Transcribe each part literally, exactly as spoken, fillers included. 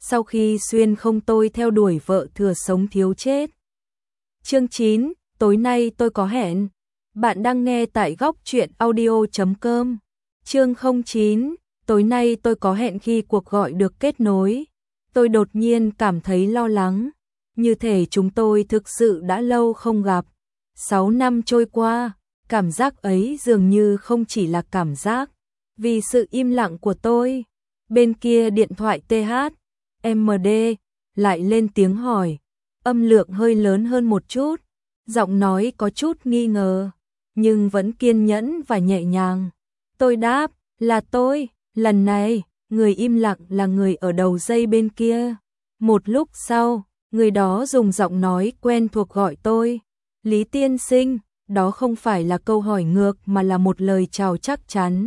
sau khi xuyên không tôi theo đuổi vợ thừa sống thiếu chết. Chương chín, tối nay tôi có hẹn. Bạn đang nghe tại góc truyện audio chấm com. Chương không chín, tối nay tôi có hẹn. Khi cuộc gọi được kết nối, tôi đột nhiên cảm thấy lo lắng, như thể chúng tôi thực sự đã lâu không gặp. Sáu năm trôi qua, cảm giác ấy dường như không chỉ là cảm giác, vì sự im lặng của tôi. Bên kia điện thoại tê hát em đê lại lên tiếng hỏi, âm lượng hơi lớn hơn một chút, giọng nói có chút nghi ngờ, nhưng vẫn kiên nhẫn và nhẹ nhàng. Tôi đáp, là tôi. Lần này, người im lặng là người ở đầu dây bên kia. Một lúc sau, người đó dùng giọng nói quen thuộc gọi tôi. Lý tiên sinh, đó không phải là câu hỏi ngược mà là một lời chào chắc chắn.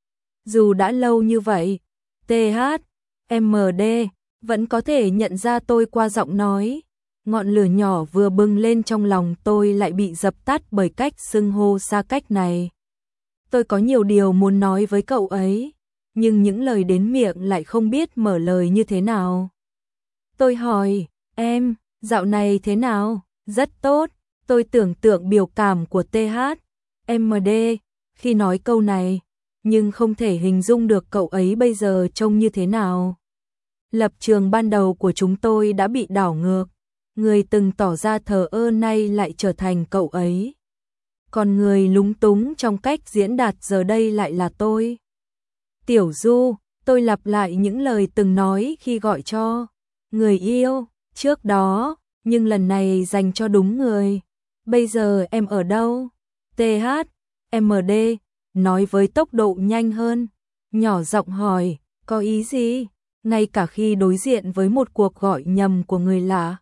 Dù đã lâu như vậy, tê hát em đê vẫn có thể nhận ra tôi qua giọng nói. Ngọn lửa nhỏ vừa bừng lên trong lòng tôi lại bị dập tắt bởi cách xưng hô xa cách này. Tôi có nhiều điều muốn nói với cậu ấy, nhưng những lời đến miệng lại không biết mở lời như thế nào. Tôi hỏi, em, dạo này thế nào? Rất tốt. Tôi tưởng tượng biểu cảm của tê hát em đê khi nói câu này, nhưng không thể hình dung được cậu ấy bây giờ trông như thế nào. Lập trường ban đầu của chúng tôi đã bị đảo ngược. Người từng tỏ ra thờ ơ nay lại trở thành cậu ấy. Còn người lúng túng trong cách diễn đạt giờ đây lại là tôi. Tiểu Du, tôi lặp lại những lời từng nói khi gọi cho người yêu trước đó, nhưng lần này dành cho đúng người. Bây giờ em ở đâu? tê hát em đê nói với tốc độ nhanh hơn, nhỏ giọng hỏi, có ý gì? Ngay cả khi đối diện với một cuộc gọi nhầm của người lạ,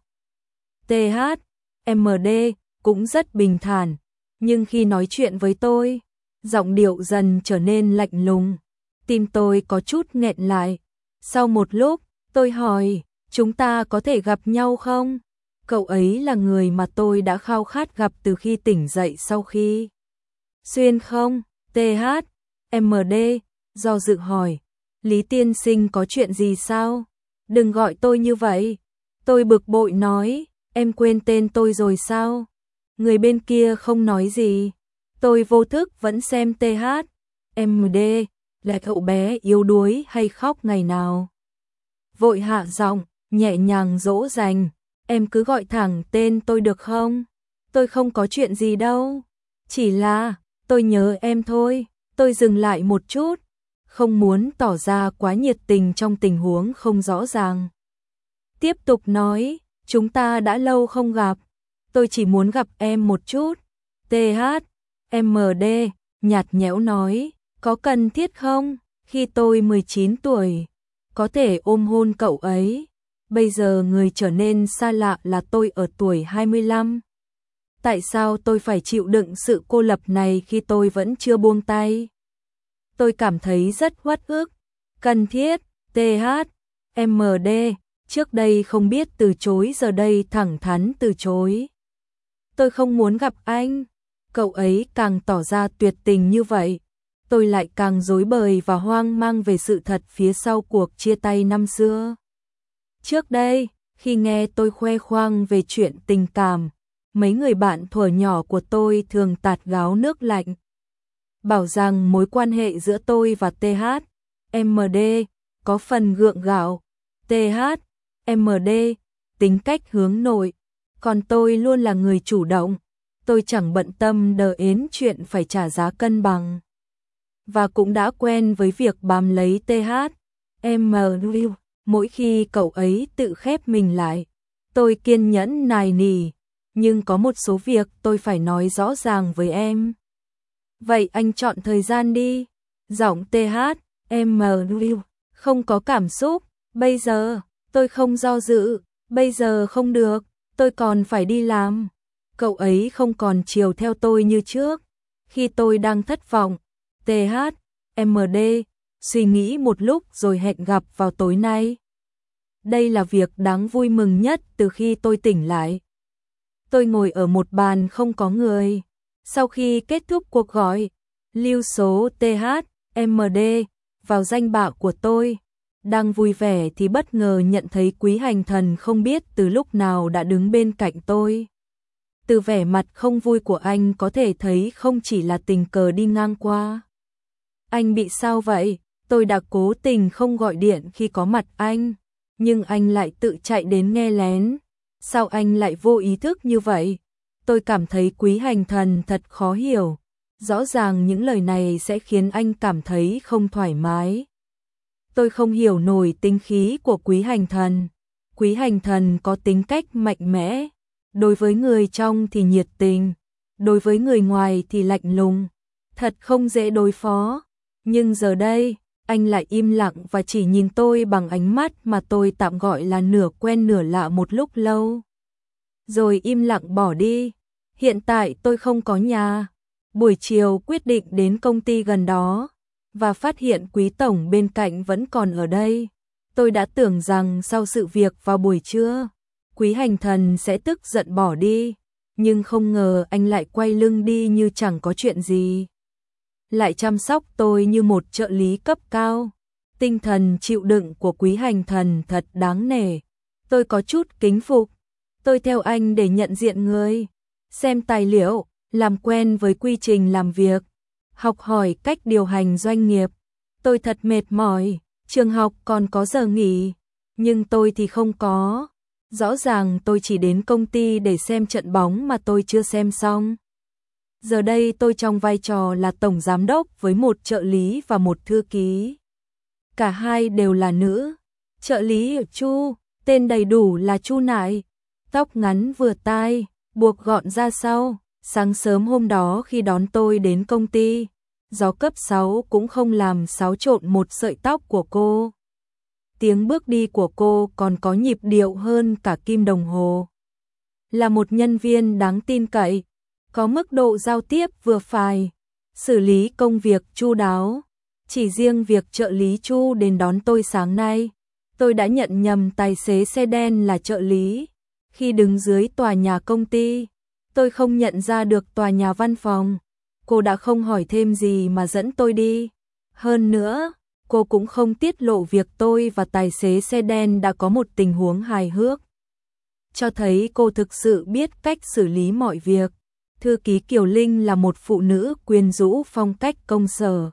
tê hát em đê cũng rất bình thản, nhưng khi nói chuyện với tôi, giọng điệu dần trở nên lạnh lùng. Tim tôi có chút nghẹn lại. Sau một lúc, tôi hỏi, chúng ta có thể gặp nhau không? Cậu ấy là người mà tôi đã khao khát gặp từ khi tỉnh dậy sau khi xuyên không? tê hát em đê do dự hỏi, Lý tiên sinh có chuyện gì sao? Đừng gọi tôi như vậy. Tôi bực bội nói, em quên tên tôi rồi sao? Người bên kia không nói gì. Tôi vô thức vẫn xem tê hát em đê là cậu bé yếu đuối hay khóc ngày nào. Vội hạ giọng, nhẹ nhàng dỗ dành, em cứ gọi thẳng tên tôi được không? Tôi không có chuyện gì đâu. Chỉ là, tôi nhớ em thôi. Tôi dừng lại một chút, không muốn tỏ ra quá nhiệt tình trong tình huống không rõ ràng. Tiếp tục nói, chúng ta đã lâu không gặp. Tôi chỉ muốn gặp em một chút. tê hát em đê nhạt nhẽo nói, có cần thiết không? Khi tôi mười chín tuổi, có thể ôm hôn cậu ấy. Bây giờ người trở nên xa lạ là tôi ở tuổi hai mươi lăm. Tại sao tôi phải chịu đựng sự cô lập này khi tôi vẫn chưa buông tay? Tôi cảm thấy rất uất ức. Cần thiết, tê hát em đê trước đây không biết từ chối, giờ đây thẳng thắn từ chối. Tôi không muốn gặp anh. Cậu ấy càng tỏ ra tuyệt tình như vậy, tôi lại càng rối bời và hoang mang về sự thật phía sau cuộc chia tay năm xưa. Trước đây, khi nghe tôi khoe khoang về chuyện tình cảm, mấy người bạn thuở nhỏ của tôi thường tạt gáo nước lạnh, bảo rằng mối quan hệ giữa tôi và tê hát em đê có phần gượng gạo. tê hát em đê tính cách hướng nội, còn tôi luôn là người chủ động. Tôi chẳng bận tâm đờ ến chuyện phải trả giá cân bằng, và cũng đã quen với việc bám lấy tê hát em đê. Mỗi khi cậu ấy tự khép mình lại, tôi kiên nhẫn nài nỉ, nhưng có một số việc tôi phải nói rõ ràng với em. Vậy anh chọn thời gian đi. Giọng tê hát em đê không có cảm xúc. Bây giờ, tôi không do dự. Bây giờ không được, tôi còn phải đi làm. Cậu ấy không còn chiều theo tôi như trước. Khi tôi đang thất vọng, tê hát em đê suy nghĩ một lúc rồi hẹn gặp vào tối nay. Đây là việc đáng vui mừng nhất từ khi tôi tỉnh lại. Tôi ngồi ở một bàn không có người. Sau khi kết thúc cuộc gọi, lưu số tê hát em đê vào danh bạ của tôi. Đang vui vẻ thì bất ngờ nhận thấy Quý Hành Thần không biết từ lúc nào đã đứng bên cạnh tôi. Từ vẻ mặt không vui của anh có thể thấy không chỉ là tình cờ đi ngang qua. Anh bị sao vậy? Tôi đã cố tình không gọi điện khi có mặt anh, nhưng anh lại tự chạy đến nghe lén. Sao anh lại vô ý thức như vậy? Tôi cảm thấy Quý Hành Thần thật khó hiểu. Rõ ràng những lời này sẽ khiến anh cảm thấy không thoải mái. Tôi không hiểu nổi tính khí của Quý Hành Thần. Quý Hành Thần có tính cách mạnh mẽ. Đối với người trong thì nhiệt tình, đối với người ngoài thì lạnh lùng. Thật không dễ đối phó. Nhưng giờ đây, anh lại im lặng và chỉ nhìn tôi bằng ánh mắt mà tôi tạm gọi là nửa quen nửa lạ một lúc lâu. Rồi im lặng bỏ đi. Hiện tại tôi không có nhà. Buổi chiều quyết định đến công ty gần đó và phát hiện Quý tổng bên cạnh vẫn còn ở đây. Tôi đã tưởng rằng sau sự việc vào buổi trưa, Quý Hành Thần sẽ tức giận bỏ đi, nhưng không ngờ anh lại quay lưng đi như chẳng có chuyện gì. Lại chăm sóc tôi như một trợ lý cấp cao. Tinh thần chịu đựng của Quý Hành Thần thật đáng nể. Tôi có chút kính phục. Tôi theo anh để nhận diện người, xem tài liệu, làm quen với quy trình làm việc, học hỏi cách điều hành doanh nghiệp. Tôi thật mệt mỏi, trường học còn có giờ nghỉ, nhưng tôi thì không có. Rõ ràng tôi chỉ đến công ty để xem trận bóng mà tôi chưa xem xong. Giờ đây tôi trong vai trò là tổng giám đốc với một trợ lý và một thư ký. Cả hai đều là nữ. Trợ lý Chu, tên đầy đủ là Chu Nại, tóc ngắn vừa tai, buộc gọn ra sau. Sáng sớm hôm đó khi đón tôi đến công ty, gió cấp sáu cũng không làm xáo trộn một sợi tóc của cô. Tiếng bước đi của cô còn có nhịp điệu hơn cả kim đồng hồ. Là một nhân viên đáng tin cậy, có mức độ giao tiếp vừa phải, xử lý công việc chu đáo. Chỉ riêng việc trợ lý Chu đến đón tôi sáng nay, tôi đã nhận nhầm tài xế xe đen là trợ lý. Khi đứng dưới tòa nhà công ty, tôi không nhận ra được tòa nhà văn phòng. Cô đã không hỏi thêm gì mà dẫn tôi đi. Hơn nữa, cô cũng không tiết lộ việc tôi và tài xế xe đen đã có một tình huống hài hước. Cho thấy cô thực sự biết cách xử lý mọi việc. Thư ký Kiều Linh là một phụ nữ quyến rũ phong cách công sở.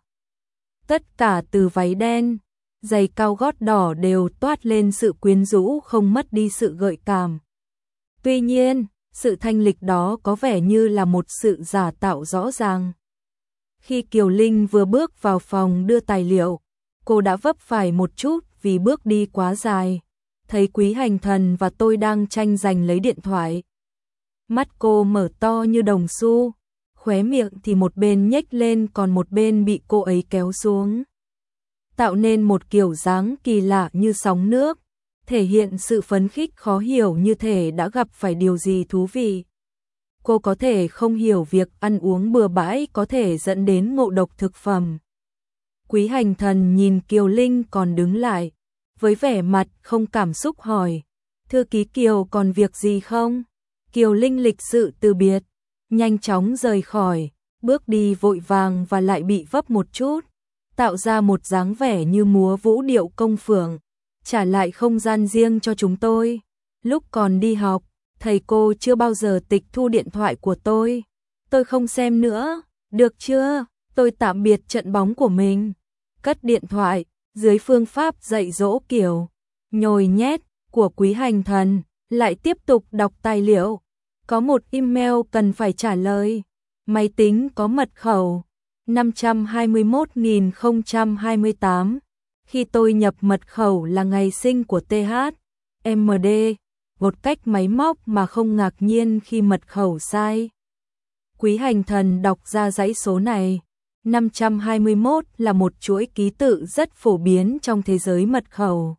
Tất cả từ váy đen, giày cao gót đỏ đều toát lên sự quyến rũ không mất đi sự gợi cảm. Tuy nhiên, sự thanh lịch đó có vẻ như là một sự giả tạo rõ ràng. Khi Kiều Linh vừa bước vào phòng đưa tài liệu, cô đã vấp phải một chút vì bước đi quá dài. Thấy Quý Hành Thần và tôi đang tranh giành lấy điện thoại. Mắt cô mở to như đồng xu, khóe miệng thì một bên nhếch lên còn một bên bị cô ấy kéo xuống, tạo nên một kiểu dáng kỳ lạ như sóng nước, thể hiện sự phấn khích khó hiểu như thể đã gặp phải điều gì thú vị. Cô có thể không hiểu việc ăn uống bừa bãi có thể dẫn đến ngộ độc thực phẩm. Quý Hành Thần nhìn Kiều Linh còn đứng lại, với vẻ mặt không cảm xúc hỏi, thư ký Kiều còn việc gì không? Kiều Linh lịch sự từ biệt, nhanh chóng rời khỏi, bước đi vội vàng và lại bị vấp một chút, tạo ra một dáng vẻ như múa vũ điệu công phượng, trả lại không gian riêng cho chúng tôi. Lúc còn đi học, thầy cô chưa bao giờ tịch thu điện thoại của tôi. Tôi không xem nữa, được chưa? Tôi tạm biệt trận bóng của mình. Cất điện thoại, dưới phương pháp dạy dỗ kiểu nhồi nhét của Quý Hành Thần, lại tiếp tục đọc tài liệu. Có một email cần phải trả lời. Máy tính có mật khẩu năm trăm hai mươi mốt nghìn không trăm hai mươi tám. Khi tôi nhập mật khẩu là ngày sinh của tê hát em đê, một cách máy móc mà không ngạc nhiên khi mật khẩu sai. Quý Hành Thần đọc ra dãy số này. năm trăm hai mươi mốt là một chuỗi ký tự rất phổ biến trong thế giới mật khẩu.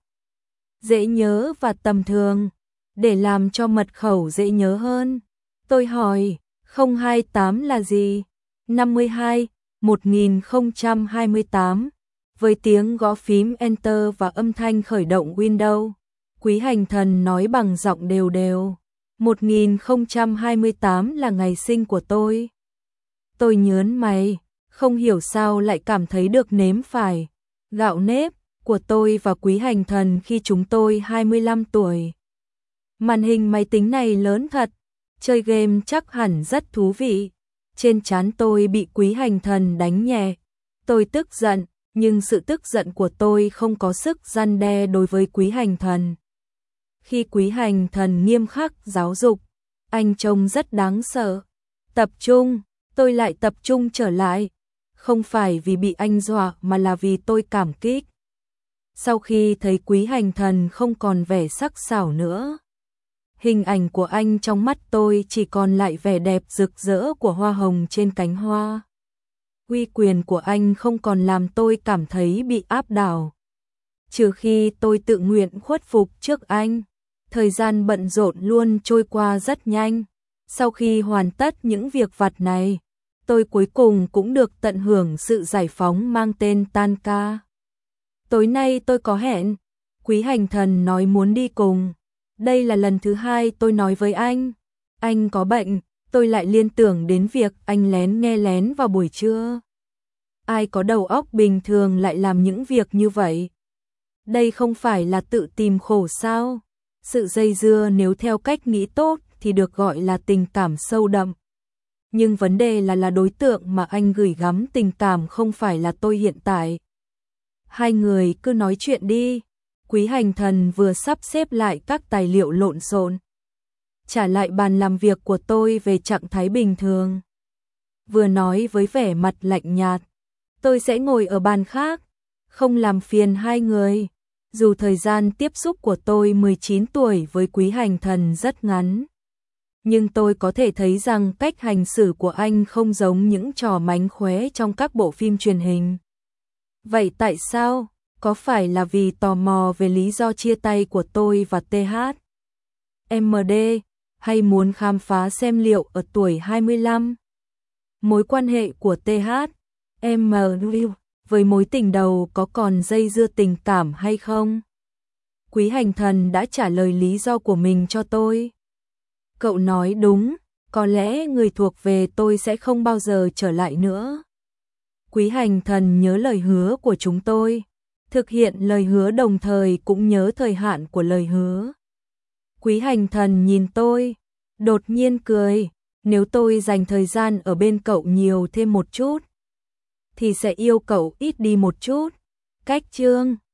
Dễ nhớ và tầm thường. Để làm cho mật khẩu dễ nhớ hơn, tôi hỏi, không hai tám là gì? năm mươi hai, một nghìn không trăm hai mươi tám. Với tiếng gõ phím Enter và âm thanh khởi động Windows, Quý Hành Thần nói bằng giọng đều đều. một nghìn không trăm hai mươi tám là ngày sinh của tôi. Tôi nhớn mày, không hiểu sao lại cảm thấy được nếm phải. Gạo nếp, của tôi và Quý Hành Thần khi chúng tôi hai mươi lăm tuổi. Màn hình máy tính này lớn thật, chơi game chắc hẳn rất thú vị. Trên trán tôi bị Quý Hành Thần đánh nhẹ. Tôi tức giận, nhưng sự tức giận của tôi không có sức răn đe đối với Quý Hành Thần. Khi Quý Hành Thần nghiêm khắc giáo dục, anh trông rất đáng sợ. Tập trung, tôi lại tập trung trở lại. Không phải vì bị anh dọa mà là vì tôi cảm kích. Sau khi thấy Quý Hành Thần không còn vẻ sắc sảo nữa, hình ảnh của anh trong mắt tôi chỉ còn lại vẻ đẹp rực rỡ của hoa hồng trên cánh hoa. Uy quyền của anh không còn làm tôi cảm thấy bị áp đảo. Trừ khi tôi tự nguyện khuất phục trước anh, thời gian bận rộn luôn trôi qua rất nhanh. Sau khi hoàn tất những việc vặt này, tôi cuối cùng cũng được tận hưởng sự giải phóng mang tên tan ca. Tối nay tôi có hẹn, Quý Hành Thần nói muốn đi cùng. Đây là lần thứ hai tôi nói với anh. Anh có bệnh, tôi lại liên tưởng đến việc anh lén nghe lén vào buổi trưa. Ai có đầu óc bình thường lại làm những việc như vậy? Đây không phải là tự tìm khổ sao? Sự dây dưa nếu theo cách nghĩ tốt thì được gọi là tình cảm sâu đậm. Nhưng vấn đề là là đối tượng mà anh gửi gắm tình cảm không phải là tôi hiện tại. Hai người cứ nói chuyện đi. Quý Hành Thần vừa sắp xếp lại các tài liệu lộn xộn, trả lại bàn làm việc của tôi về trạng thái bình thường. Vừa nói với vẻ mặt lạnh nhạt, tôi sẽ ngồi ở bàn khác, không làm phiền hai người. Dù thời gian tiếp xúc của tôi mười chín tuổi với Quý Hành Thần rất ngắn, nhưng tôi có thể thấy rằng cách hành xử của anh không giống những trò mánh khóe trong các bộ phim truyền hình. Vậy tại sao? Có phải là vì tò mò về lý do chia tay của tôi và tê hát em đê, hay muốn khám phá xem liệu ở tuổi hai mươi lăm, mối quan hệ của tê hát em đê với mối tình đầu có còn dây dưa tình cảm hay không? Quý Hành Thần đã trả lời lý do của mình cho tôi. Cậu nói đúng, có lẽ người thuộc về tôi sẽ không bao giờ trở lại nữa. Quý Hành Thần nhớ lời hứa của chúng tôi, thực hiện lời hứa đồng thời cũng nhớ thời hạn của lời hứa. Quý Hành Thần nhìn tôi, đột nhiên cười, nếu tôi dành thời gian ở bên cậu nhiều thêm một chút, thì sẽ yêu cậu ít đi một chút. Cách chương